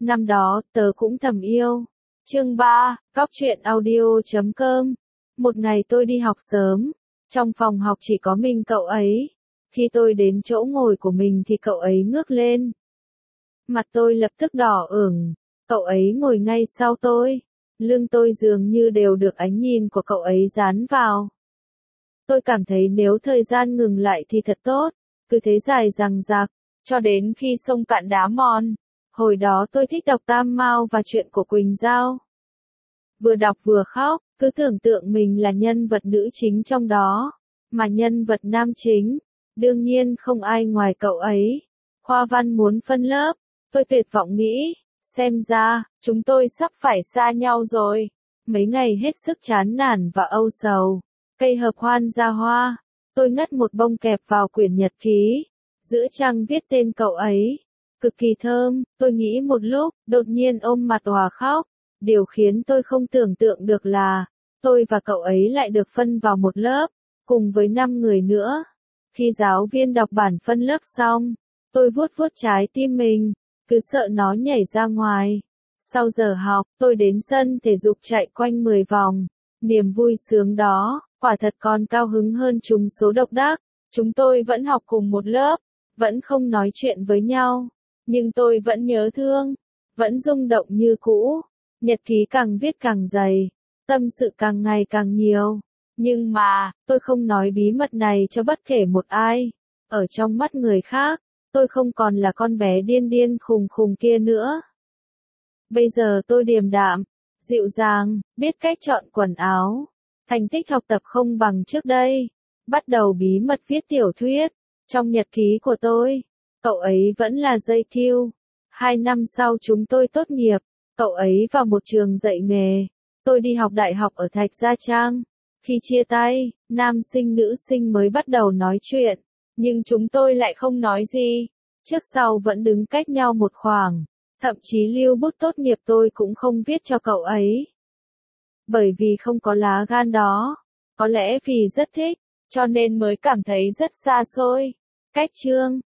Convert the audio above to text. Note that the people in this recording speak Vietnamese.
Năm đó, tớ cũng thầm yêu. Chương 3, Cóc truyện audio.com. Một ngày tôi đi học sớm, trong phòng học chỉ có mình cậu ấy. Khi tôi đến chỗ ngồi của mình thì cậu ấy ngước lên. Mặt tôi lập tức đỏ ửng, cậu ấy ngồi ngay sau tôi. Lưng tôi dường như đều được ánh nhìn của cậu ấy dán vào. Tôi cảm thấy nếu thời gian ngừng lại thì thật tốt, cứ thế dài dằng dặc, cho đến khi sông cạn đá mòn. Hồi đó tôi thích đọc Tam Mao và chuyện của Quỳnh Giao. Vừa đọc vừa khóc, cứ tưởng tượng mình là nhân vật nữ chính trong đó, mà nhân vật nam chính, đương nhiên không ai ngoài cậu ấy. Khoa văn muốn phân lớp, tôi tuyệt vọng nghĩ, xem ra, chúng tôi sắp phải xa nhau rồi. Mấy ngày hết sức chán nản và âu sầu, cây hợp hoan ra hoa, tôi ngắt một bông kẹp vào quyển nhật ký, giữa trang viết tên cậu ấy. Cực kỳ thơm, tôi nghĩ một lúc, đột nhiên ôm mặt òa khóc. Điều khiến tôi không tưởng tượng được là, tôi và cậu ấy lại được phân vào một lớp, cùng với 5 người nữa. Khi giáo viên đọc bản phân lớp xong, tôi vuốt vuốt trái tim mình, cứ sợ nó nhảy ra ngoài. Sau giờ học, tôi đến sân thể dục chạy quanh 10 vòng. Niềm vui sướng đó, quả thật còn cao hứng hơn trúng số độc đắc. Chúng tôi vẫn học cùng một lớp, vẫn không nói chuyện với nhau. Nhưng tôi vẫn nhớ thương, vẫn rung động như cũ. Nhật ký càng viết càng dày, tâm sự càng ngày càng nhiều. Nhưng mà, tôi không nói bí mật này cho bất kể một ai. Ở trong mắt người khác, tôi không còn là con bé điên điên khùng khùng kia nữa. Bây giờ tôi điềm đạm, dịu dàng, biết cách chọn quần áo. Thành tích học tập không bằng trước đây. Bắt đầu bí mật viết tiểu thuyết. Trong nhật ký của tôi, cậu ấy vẫn là JQ. 2 năm sau chúng tôi tốt nghiệp, cậu ấy vào một trường dạy nghề. Tôi đi học đại học ở Thạch Gia Trang. Khi chia tay, nam sinh nữ sinh mới bắt đầu nói chuyện. Nhưng chúng tôi lại không nói gì. Trước sau vẫn đứng cách nhau một khoảng. Thậm chí lưu bút tốt nghiệp tôi cũng không viết cho cậu ấy. Bởi vì không có lá gan đó. Có lẽ vì rất thích, cho nên mới cảm thấy rất xa xôi. Cách chương